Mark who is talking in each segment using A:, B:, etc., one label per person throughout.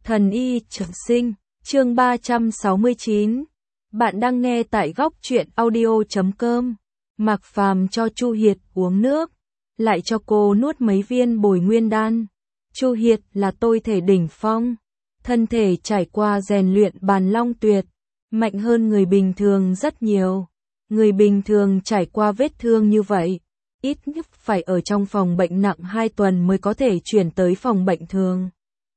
A: Thần y trường sinh, chương 369. Bạn đang nghe tại góc truyện audio.com. Mạc Phàm cho Chu Hiệt uống nước, lại cho cô nuốt mấy viên bồi nguyên đan. Chu Hiệt là tôi thể đỉnh phong, thân thể trải qua rèn luyện bàn long tuyệt, mạnh hơn người bình thường rất nhiều. Người bình thường trải qua vết thương như vậy, ít nhất phải ở trong phòng bệnh nặng 2 tuần mới có thể chuyển tới phòng bệnh thường.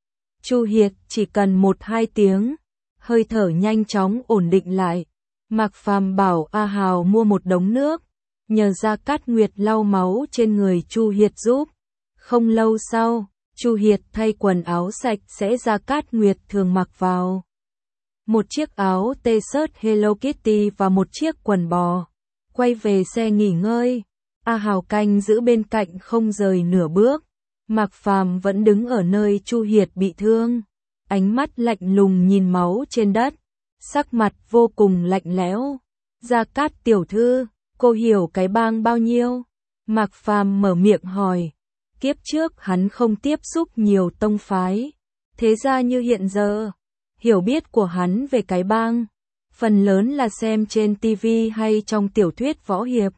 A: Chu Hiệt chỉ cần 1-2 tiếng, hơi thở nhanh chóng ổn định lại. Mạc Phàm bảo A Hào mua một đống nước, nhờ Gia Cát Nguyệt lau máu trên người Chu Hiệt giúp. Không lâu sau, Chu Hiệt thay quần áo sạch sẽ Gia Cát Nguyệt thường mặc vào. Một chiếc áo t-shirt Hello Kitty và một chiếc quần bò. Quay về xe nghỉ ngơi, A Hào canh giữ bên cạnh không rời nửa bước. Mạc Phàm vẫn đứng ở nơi Chu Hiệt bị thương, ánh mắt lạnh lùng nhìn máu trên đất, sắc mặt vô cùng lạnh lẽo. Gia Cát tiểu thư, cô hiểu cái bang bao nhiêu? Mạc Phàm mở miệng hỏi. Kiếp trước hắn không tiếp xúc nhiều tông phái, thế ra như hiện giờ, hiểu biết của hắn về cái bang, phần lớn là xem trên TV hay trong tiểu thuyết võ hiệp.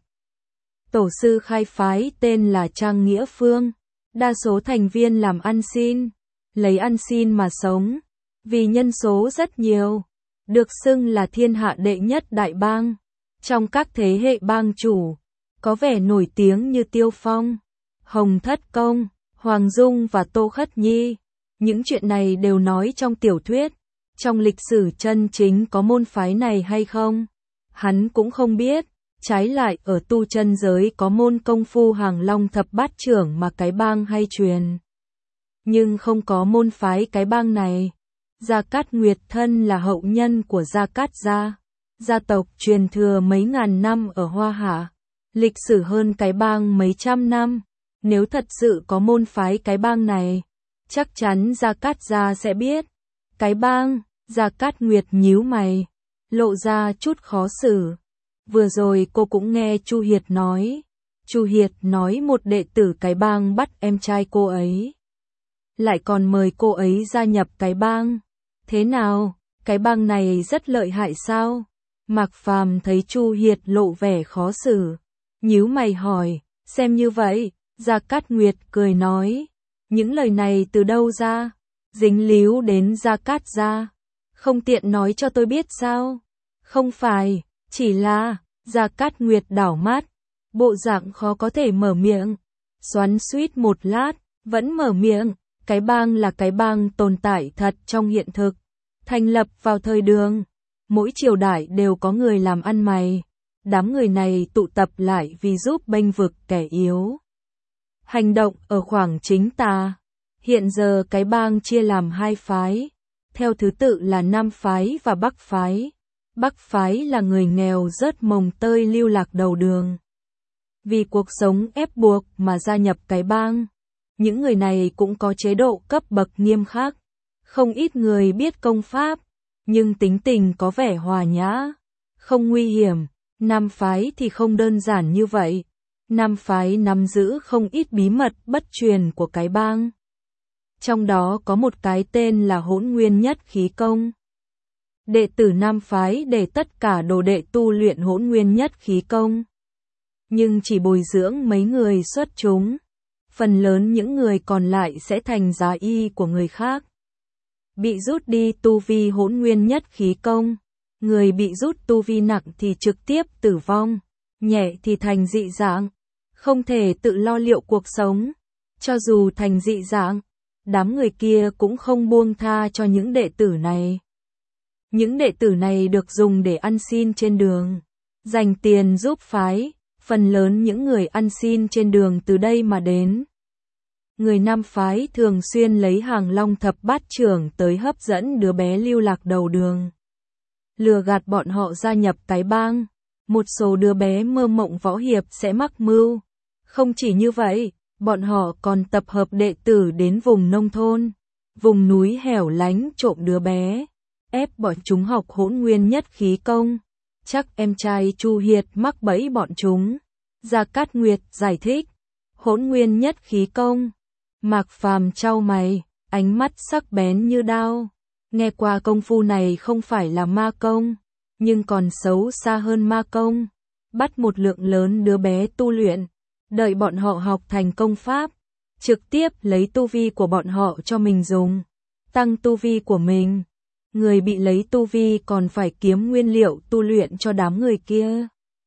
A: Tổ sư khai phái tên là Trang Nghĩa Phương. Đa số thành viên làm ăn xin, lấy ăn xin mà sống, vì nhân số rất nhiều, được xưng là thiên hạ đệ nhất đại bang. Trong các thế hệ bang chủ, có vẻ nổi tiếng như Tiêu Phong, Hồng Thất Công, Hoàng Dung và Tô Khất Nhi. Những chuyện này đều nói trong tiểu thuyết, trong lịch sử chân chính có môn phái này hay không, hắn cũng không biết. Trái lại ở tu chân giới có môn công phu Hàng Long thập bát trưởng mà cái bang hay truyền. Nhưng không có môn phái cái bang này. Gia Cát Nguyệt thân là hậu nhân của Gia Cát gia. Gia tộc truyền thừa mấy ngàn năm ở Hoa Hạ. Lịch sử hơn cái bang mấy trăm năm. Nếu thật sự có môn phái cái bang này, chắc chắn Gia Cát gia sẽ biết. Cái bang, Gia Cát Nguyệt nhíu mày, lộ ra chút khó xử. Vừa rồi cô cũng nghe Chu Hiệt nói. Chu Hiệt nói một đệ tử cái bang bắt em trai cô ấy, lại còn mời cô ấy gia nhập cái bang. Thế nào, cái bang này rất lợi hại sao? Mạc Phàm thấy Chu Hiệt lộ vẻ khó xử, nhíu mày hỏi. Xem như vậy, Gia Cát Nguyệt cười nói. Những lời này từ đâu ra? Dính líu đến Gia Cát gia, không tiện nói cho tôi biết sao? Không phải, chỉ là, Gia Cát Nguyệt đảo mắt, bộ dạng khó có thể mở miệng, xoắn xuýt một lát, vẫn mở miệng. Cái bang là cái bang tồn tại thật trong hiện thực, thành lập vào thời Đường, mỗi triều đại đều có người làm ăn mày, đám người này tụ tập lại vì giúp bênh vực kẻ yếu, hành động ở khoảng chính tà. Hiện giờ cái bang chia làm 2 phái, theo thứ tự là Nam phái và Bắc phái. Bắc phái là người nghèo rớt mồng tơi lưu lạc đầu đường, vì cuộc sống ép buộc mà gia nhập cái bang. Những người này cũng có chế độ cấp bậc nghiêm khắc, không ít người biết công pháp, nhưng tính tình có vẻ hòa nhã, không nguy hiểm. Nam phái thì không đơn giản như vậy. Nam phái nắm giữ không ít bí mật bất truyền của cái bang. Trong đó có một cái tên là Hỗn Nguyên Nhất Khí Công. Đệ tử Nam phái để tất cả đồ đệ tu luyện Hỗn Nguyên Nhất Khí Công, nhưng chỉ bồi dưỡng mấy người xuất chúng, phần lớn những người còn lại sẽ thành giá y của người khác. Bị rút đi tu vi Hỗn Nguyên Nhất Khí Công, người bị rút tu vi nặng thì trực tiếp tử vong, nhẹ thì thành dị dạng, không thể tự lo liệu cuộc sống. Cho dù thành dị dạng, đám người kia cũng không buông tha cho những đệ tử này. Những đệ tử này được dùng để ăn xin trên đường, dành tiền giúp phái, phần lớn những người ăn xin trên đường từ đây mà đến. Người Nam phái thường xuyên lấy Hàng Long thập bát trưởng tới hấp dẫn đứa bé lưu lạc đầu đường, lừa gạt bọn họ gia nhập cái bang. Một số đứa bé mơ mộng võ hiệp sẽ mắc mưu. Không chỉ như vậy, bọn họ còn tập hợp đệ tử đến vùng nông thôn, vùng núi hẻo lánh trộm đứa bé, ép bọn chúng học Hỗn Nguyên Nhất Khí Công. Chắc em trai Chu Hiệt mắc bẫy bọn chúng. Gia Cát Nguyệt giải thích. Hỗn Nguyên Nhất Khí Công. Mạc Phàm chau mày, ánh mắt sắc bén như đao. Nghe qua công phu này không phải là ma công, nhưng còn xấu xa hơn ma công. Bắt một lượng lớn đứa bé tu luyện, đợi bọn họ học thành công pháp, trực tiếp lấy tu vi của bọn họ cho mình dùng, tăng tu vi của mình. Người bị lấy tu vi còn phải kiếm nguyên liệu tu luyện cho đám người kia.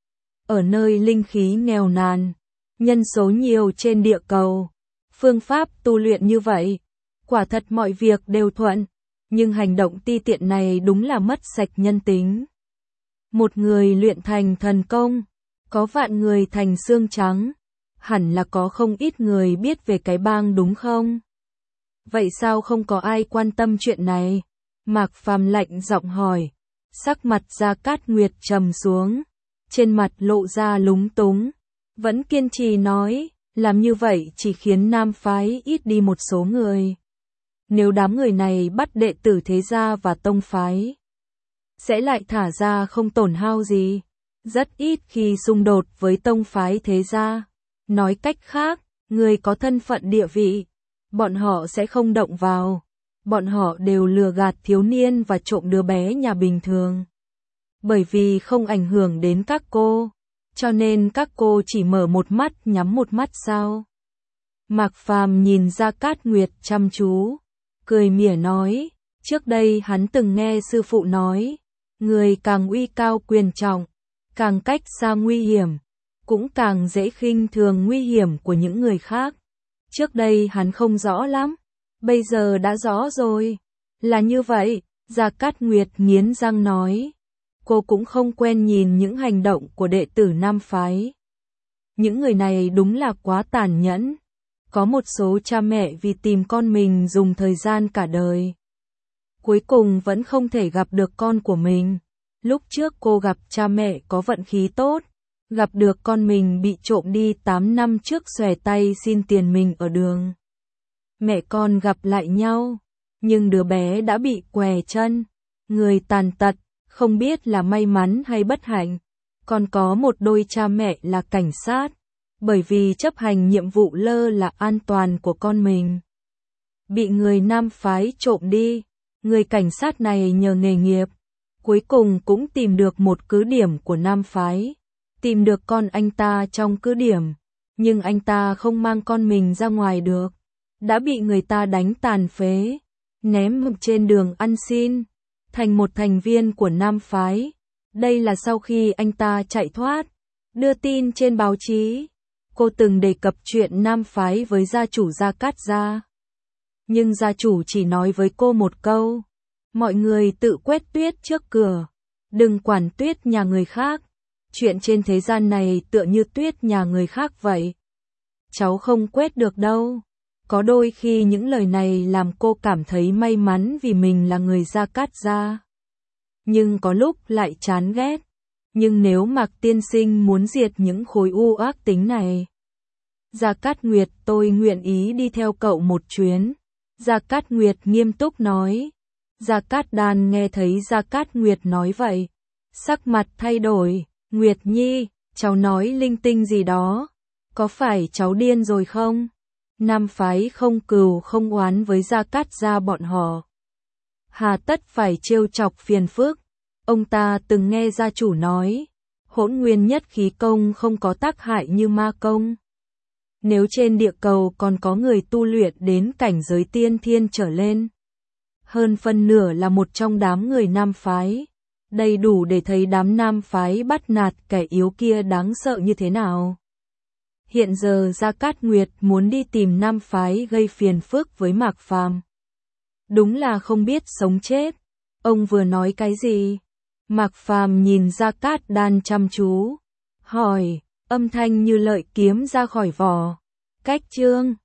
A: Ở nơi linh khí nghèo nàn, nhân số nhiều trên địa cầu, phương pháp tu luyện như vậy, quả thật mọi việc đều thuận, nhưng hành động ti tiện này đúng là mất sạch nhân tính. Một người luyện thành thần công, có vạn người thành xương trắng, hẳn là có không ít người biết về cái bang đúng không? Vậy sao không có ai quan tâm chuyện này? Mạc Phàm lạnh giọng hỏi, sắc mặt Gia Cát Nguyệt trầm xuống, trên mặt lộ ra lúng túng, vẫn kiên trì nói, làm như vậy chỉ khiến nam phái ít đi một số người. Nếu đám người này bắt đệ tử thế gia và tông phái, sẽ lại thả ra không tổn hao gì, rất ít khi xung đột với tông phái thế gia. Nói cách khác, người có thân phận địa vị, bọn họ sẽ không động vào. Bọn họ đều lừa gạt thiếu niên và trộm đứa bé nhà bình thường. Bởi vì không ảnh hưởng đến các cô, cho nên các cô chỉ mở một mắt nhắm một mắt sao? Mạc Phàm nhìn Gia Cát Nguyệt chăm chú, cười mỉa nói, trước đây hắn từng nghe sư phụ nói, người càng uy cao quyền trọng, càng cách xa nguy hiểm, cũng càng dễ khinh thường nguy hiểm của những người khác. Trước đây hắn không rõ lắm, bây giờ đã rõ rồi. Là như vậy, Gia Cát Nguyệt nghiến răng nói. Cô cũng không quen nhìn những hành động của đệ tử nam phái. Những người này đúng là quá tàn nhẫn. Có một số cha mẹ vì tìm con mình dùng thời gian cả đời, cuối cùng vẫn không thể gặp được con của mình. Lúc trước cô gặp cha mẹ có vận khí tốt, gặp được con mình bị trộm đi 8 năm trước xòe tay xin tiền mình ở đường. Mẹ con gặp lại nhau, nhưng đứa bé đã bị què chân, người tàn tật, không biết là may mắn hay bất hạnh. Còn có một đôi cha mẹ là cảnh sát, bởi vì chấp hành nhiệm vụ lơ là an toàn của con mình, bị người nam phái trộm đi. Người cảnh sát này nhờ nghề nghiệp, cuối cùng cũng tìm được một cứ điểm của nam phái, tìm được con anh ta trong cứ điểm, nhưng anh ta không mang con mình ra ngoài được, đã bị người ta đánh tàn phế, ném trên đường ăn xin, thành một thành viên của nam phái. Đây là sau khi anh ta chạy thoát, đưa tin trên báo chí. Cô từng đề cập chuyện nam phái với gia chủ Gia Cát gia, nhưng gia chủ chỉ nói với cô một câu, mọi người tự quét tuyết trước cửa, đừng quản tuyết nhà người khác, chuyện trên thế gian này tựa như tuyết nhà người khác vậy, cháu không quét được đâu. Có đôi khi những lời này làm cô cảm thấy may mắn vì mình là người Gia Cát gia, nhưng có lúc lại chán ghét. Nhưng nếu Mạc tiên sinh muốn diệt những khối u ác tính này, Gia Cát Nguyệt, tôi nguyện ý đi theo cậu một chuyến. Gia Cát Nguyệt nghiêm túc nói. Gia Cát Đan nghe thấy Gia Cát Nguyệt nói vậy, sắc mặt thay đổi. Nguyệt Nhi, cháu nói linh tinh gì đó, có phải cháu điên rồi không? Nam phái không cừu không oán với Gia Cát gia bọn họ, hà tất phải trêu chọc phiền phức. Ông ta từng nghe gia chủ nói, hỗn nguyên nhất khí công không có tác hại như ma công. Nếu trên địa cầu còn có người tu luyện đến cảnh giới tiên thiên trở lên, hơn phân nửa là một trong đám người nam phái, đầy đủ để thấy đám nam phái bắt nạt kẻ yếu kia đáng sợ như thế nào. Hiện giờ Gia Cát Nguyệt muốn đi tìm nam phái gây phiền phức với Mạc Phàm, đúng là không biết sống chết. Ông vừa nói cái gì? Mạc Phàm nhìn Gia Cát Đan chăm chú, hỏi, âm thanh như lợi kiếm ra khỏi vỏ. Cách chương